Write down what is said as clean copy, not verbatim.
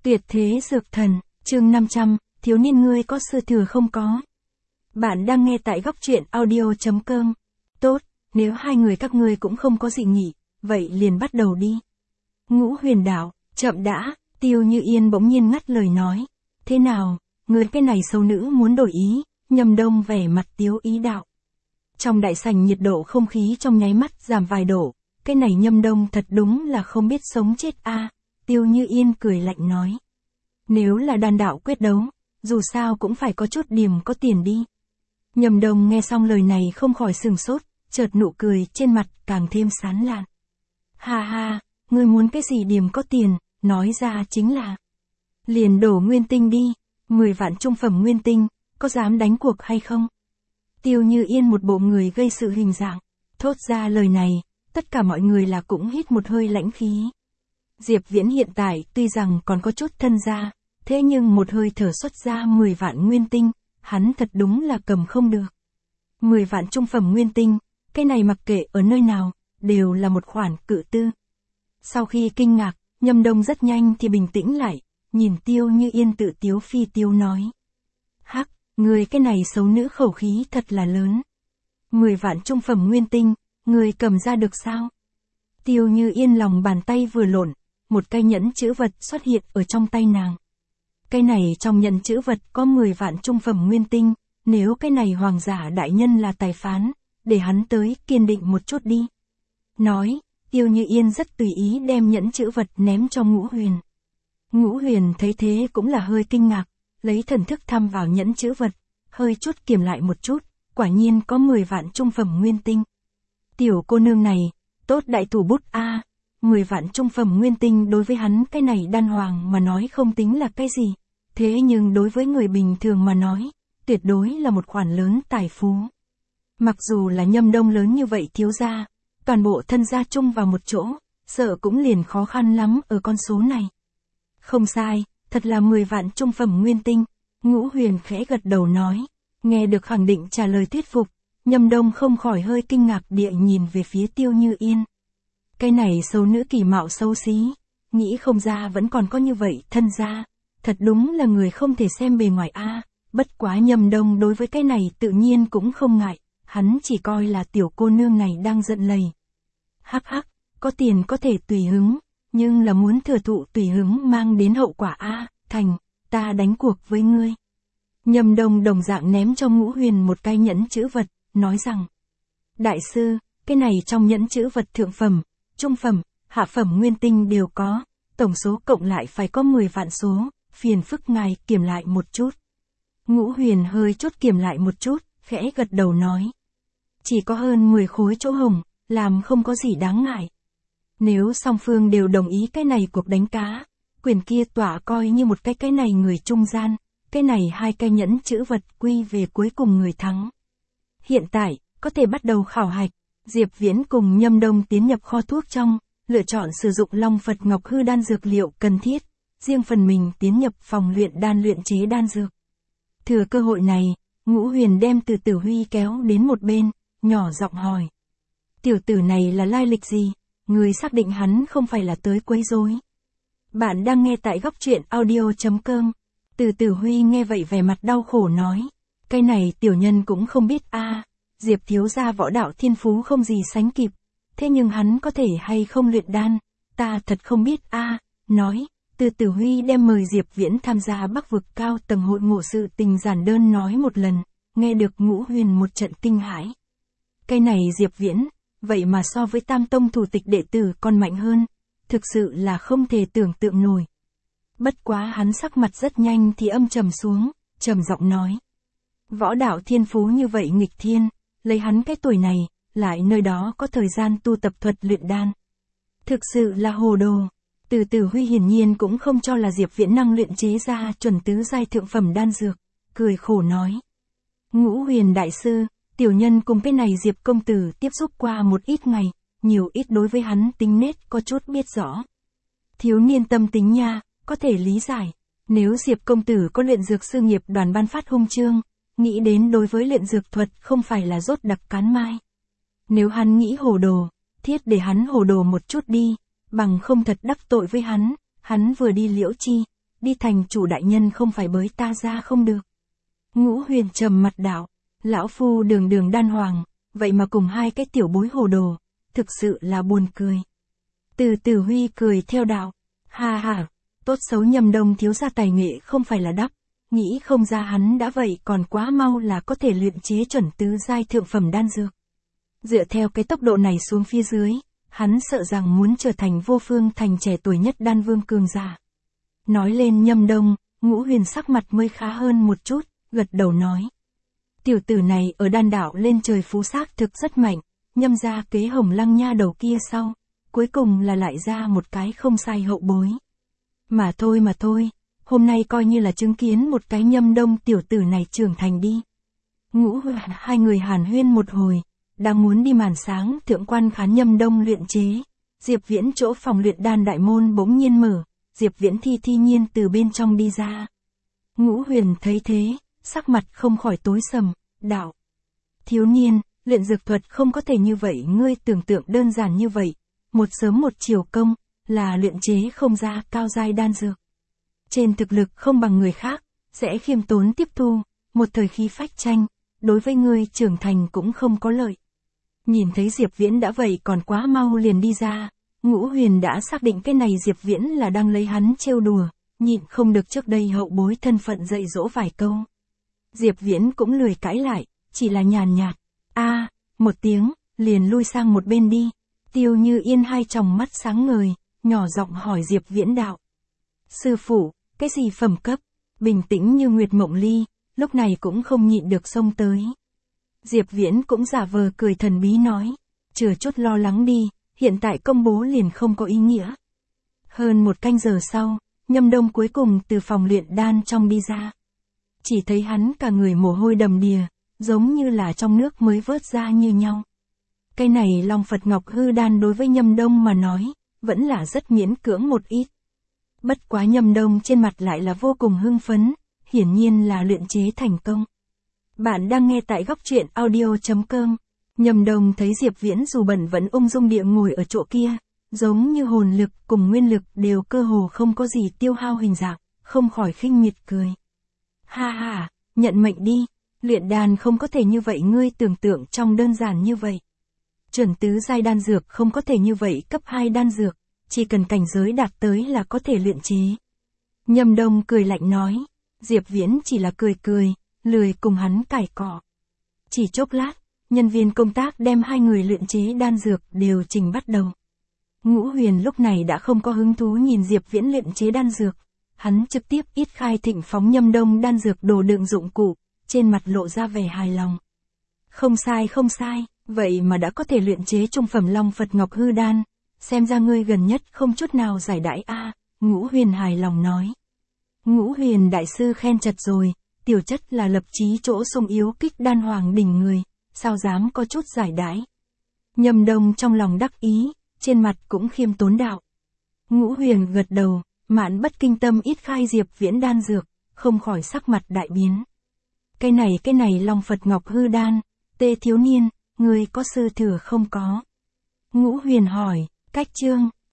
Tuyệt thế dược thần, chương 500, thiếu niên ngươi có sư thừa không có. Bạn đang nghe tại góc truyện audio.com. Tốt, nếu hai người các ngươi cũng không có dị nghị, vậy liền bắt đầu đi. Ngũ Huyền đạo, chậm đã, Tiêu Như Yên bỗng nhiên ngắt lời nói. Thế nào, người cái này xấu nữ muốn đổi ý, Nhâm Đông vẻ mặt tiếu ý đạo. Trong đại sảnh nhiệt độ không khí trong nháy mắt giảm vài độ, cái này Nhâm Đông thật đúng là không biết sống chết a. Tiêu Như Yên cười lạnh nói. Nếu là đan đạo quyết đấu, dù sao cũng phải có chút điểm có tiền đi. Nhâm Đông nghe xong lời này không khỏi sừng sốt, chợt nụ cười trên mặt càng thêm sán lạn. Ha ha, ngươi muốn cái gì điểm có tiền, nói ra chính là. Liền đổ nguyên tinh đi, 10 vạn trung phẩm nguyên tinh, có dám đánh cuộc hay không? Tiêu Như Yên một bộ người gây sự hình dạng, thốt ra lời này, tất cả mọi người là cũng hít một hơi lãnh khí. Diệp Viễn hiện tại tuy rằng còn có chút thân gia, thế nhưng một hơi thở xuất ra 10 vạn nguyên tinh, hắn thật đúng là cầm không được. 10 vạn trung phẩm nguyên tinh, cái này mặc kệ ở nơi nào, đều là một khoản cự tư. Sau khi kinh ngạc, Nhâm Đông rất nhanh thì bình tĩnh lại, nhìn Tiêu Như Yên tự tiếu phi tiếu nói. Hắc, người cái này xấu nữ khẩu khí thật là lớn. 10 vạn trung phẩm nguyên tinh, người cầm ra được sao? Tiêu Như Yên lòng bàn tay vừa lộn, một cây nhẫn chữ vật xuất hiện ở trong tay nàng. Cái này trong nhẫn chữ vật có 10 vạn trung phẩm nguyên tinh, nếu cái này hoàng giả đại nhân là tài phán, để hắn tới kiên định một chút đi. Nói, Tiêu Như Yên rất tùy ý đem nhẫn chữ vật ném cho Ngũ Huyền. Ngũ Huyền thấy thế cũng là hơi kinh ngạc, lấy thần thức thăm vào nhẫn chữ vật, hơi chút kiểm lại một chút, quả nhiên có 10 vạn trung phẩm nguyên tinh. Tiểu cô nương này, tốt đại thủ bút a. 10 vạn trung phẩm nguyên tinh đối với hắn cái này đan hoàng mà nói không tính là cái gì, thế nhưng đối với người bình thường mà nói, tuyệt đối là một khoản lớn tài phú. Mặc dù là Nhâm Đông lớn như vậy thiếu gia, toàn bộ thân gia chung vào một chỗ, sợ cũng liền khó khăn lắm ở con số này. Không sai, thật là 10 vạn trung phẩm nguyên tinh, Ngũ Huyền khẽ gật đầu nói, nghe được khẳng định trả lời thuyết phục, Nhâm Đông không khỏi hơi kinh ngạc địa nhìn về phía Tiêu Như Yên. Cái này xấu nữ kỳ mạo xấu xí, nghĩ không ra vẫn còn có như vậy thân gia, thật đúng là người không thể xem bề ngoài a. Bất quá Nhâm Đông đối với cái này tự nhiên cũng không ngại, hắn chỉ coi là tiểu cô nương này đang giận lầy. Hắc hắc, có tiền có thể tùy hứng, nhưng là muốn thừa thụ tùy hứng mang đến hậu quả a. Thành, ta đánh cuộc với ngươi. Nhâm Đông đồng dạng ném cho Ngũ Huyền một cái nhẫn chữ vật, nói rằng, đại sư, cái này trong nhẫn chữ vật thượng phẩm, trung phẩm, hạ phẩm nguyên tinh đều có, tổng số cộng lại phải có 10 vạn số, phiền phức ngài kiểm lại một chút. Ngũ Huyền hơi chút kiểm lại một chút, khẽ gật đầu nói. Chỉ có hơn 10 khối chỗ hồng, làm không có gì đáng ngại. Nếu song phương đều đồng ý cái này cuộc đánh cá, quyền kia tỏa coi như một cái này người trung gian, cái này hai cái nhẫn chữ vật quy về cuối cùng người thắng. Hiện tại, có thể bắt đầu khảo hạch. Diệp Viễn cùng Nhâm Đông tiến nhập kho thuốc trong, lựa chọn sử dụng Long Phật Ngọc Hư đan dược liệu cần thiết, riêng phần mình tiến nhập phòng luyện đan luyện chế đan dược. Thừa cơ hội này, Ngũ Huyền đem Từ Tử Huy kéo đến một bên, nhỏ giọng hỏi. Tiểu tử này là lai lịch gì? Người xác định hắn không phải là tới quấy rối. Bạn đang nghe tại góc truyện audio.com. Từ Tử Huy nghe vậy vẻ mặt đau khổ nói. Cái này tiểu nhân cũng không biết a. Diệp thiếu gia võ đạo thiên phú không gì sánh kịp, thế nhưng hắn có thể hay không luyện đan, ta thật không biết a. Nói, Từ Tử Huy đem mời Diệp Viễn tham gia Bắc vực cao tầng hội ngộ sự tình giản đơn nói một lần, nghe được Ngũ Huyền một trận kinh hãi. Cái này Diệp Viễn, vậy mà so với Tam Tông thủ tịch đệ tử còn mạnh hơn, thực sự là không thể tưởng tượng nổi. Bất quá hắn sắc mặt rất nhanh thì âm trầm xuống, trầm giọng nói. Võ đạo thiên phú như vậy nghịch thiên, lấy hắn cái tuổi này, lại nơi đó có thời gian tu tập thuật luyện đan. Thực sự là hồ đồ. Từ Tử Huy hiển nhiên cũng không cho là Diệp Viễn năng luyện chế ra chuẩn tứ giai thượng phẩm đan dược, cười khổ nói. Ngũ Huyền đại sư, tiểu nhân cùng cái này Diệp công tử tiếp xúc qua một ít ngày, nhiều ít đối với hắn tính nết có chút biết rõ. Thiếu niên tâm tính nha, có thể lý giải. Nếu Diệp công tử có luyện dược sư nghiệp đoàn ban phát huân chương, nghĩ đến đối với luyện dược thuật không phải là rốt đặc cán mai. Nếu hắn nghĩ hồ đồ, thiết để hắn hồ đồ một chút đi, bằng không thật đắc tội với hắn vừa đi Liễu Chi, đi thành chủ đại nhân không phải bới ta ra không được. Ngũ Huyền trầm mặt đạo, lão phu đường đường đan hoàng, vậy mà cùng hai cái tiểu bối hồ đồ, thực sự là buồn cười. Từ Tử Huy cười theo đạo, ha ha, tốt xấu Nhâm Đông thiếu gia tài nghệ không phải là đắp, nghĩ không ra hắn đã vậy còn quá mau là có thể luyện chế chuẩn tứ giai thượng phẩm đan dược. Dựa theo cái tốc độ này xuống phía dưới, hắn sợ rằng muốn trở thành Vô Phương Thành trẻ tuổi nhất đan vương cường giả. Nói lên Nhâm Đông, Ngũ Huyền sắc mặt mới khá hơn một chút, gật đầu nói. Tiểu tử này ở đan đạo lên trời phú xác thực rất mạnh, Nhâm ra kế Hồng Lăng nha đầu kia sau, cuối cùng là lại ra một cái không sai hậu bối. Mà thôi, hôm nay coi như là chứng kiến một cái Nhâm Đông tiểu tử này trưởng thành đi. Ngũ Huyền hai người hàn huyên một hồi, đang muốn đi màn sáng thượng quan khán Nhâm Đông luyện chế. Diệp Viễn chỗ phòng luyện đan đại môn bỗng nhiên mở, Diệp Viễn thi nhiên từ bên trong đi ra. Ngũ Huyền thấy thế, sắc mặt không khỏi tối sầm, đạo. Thiếu niên, luyện dược thuật không có thể như vậy, ngươi tưởng tượng đơn giản như vậy, một sớm một chiều công, là luyện chế không ra cao giai đan dược. Trên thực lực không bằng người khác, sẽ khiêm tốn tiếp thu, một thời khí phách tranh, đối với ngươi trưởng thành cũng không có lợi. Nhìn thấy Diệp Viễn đã vậy còn quá mau liền đi ra, Ngũ Huyền đã xác định cái này Diệp Viễn là đang lấy hắn trêu đùa, nhịn không được trước đây hậu bối thân phận dạy dỗ vài câu. Diệp Viễn cũng lười cãi lại, chỉ là nhàn nhạt, một tiếng, liền lui sang một bên đi. Tiêu Như Yên hai tròng mắt sáng ngời, nhỏ giọng hỏi Diệp Viễn đạo. Sư phụ, cái gì phẩm cấp? Bình tĩnh như Nguyệt Mộng Ly, lúc này cũng không nhịn được xông tới. Diệp Viễn cũng giả vờ cười thần bí nói, chừa chút lo lắng đi, hiện tại công bố liền không có ý nghĩa. Hơn một canh giờ sau, Nhâm Đông cuối cùng từ phòng luyện đan trong đi ra. Chỉ thấy hắn cả người mồ hôi đầm đìa, giống như là trong nước mới vớt ra như nhau. Cái này Long Phật Ngọc Hư đan đối với Nhâm Đông mà nói, vẫn là rất miễn cưỡng một ít. Bất quá Nhâm Đông trên mặt lại là vô cùng hưng phấn, hiển nhiên là luyện chế thành công. Bạn đang nghe tại góc truyện audio.com. Nhâm Đông thấy Diệp Viễn dù bận vẫn ung dung địa ngồi ở chỗ kia, giống như hồn lực cùng nguyên lực đều cơ hồ không có gì tiêu hao hình dạng, không khỏi khinh miệt cười. Ha ha, nhận mệnh đi, luyện đan không có thể như vậy, ngươi tưởng tượng trong đơn giản như vậy. Chuẩn tứ giai đan dược không có thể như vậy, cấp 2 đan dược, chỉ cần cảnh giới đạt tới là có thể luyện chế. Nhâm Đông cười lạnh nói, Diệp Viễn chỉ là cười, lười cùng hắn cãi cọ. Chỉ chốc lát, nhân viên công tác đem hai người luyện chế đan dược đều trình bắt đầu. Ngũ Huyền lúc này đã không có hứng thú nhìn Diệp Viễn luyện chế đan dược, hắn trực tiếp ít khai thịnh phóng Nhâm Đông đan dược đồ đựng dụng cụ, trên mặt lộ ra vẻ hài lòng. Không sai, vậy mà đã có thể luyện chế trung phẩm Long Phật Ngọc Hư đan, xem ra ngươi gần nhất không chút nào giải đãi Ngũ Huyền hài lòng nói. Ngũ Huyền đại sư khen chật rồi, tiểu chất là lập chí chỗ sung yếu kích đan hoàng đỉnh người, sao dám có chút giải đãi. Nhâm Đông trong lòng đắc ý, trên mặt cũng khiêm tốn đạo. Ngũ Huyền gật đầu, Mạn Bất Kinh Tâm ít khai Diệp Viễn đan dược, không khỏi sắc mặt đại biến. Cái này Long Phật Ngọc Hư đan, Tê thiếu niên, ngươi có sư thừa không có? Ngũ Huyền hỏi, cách chương.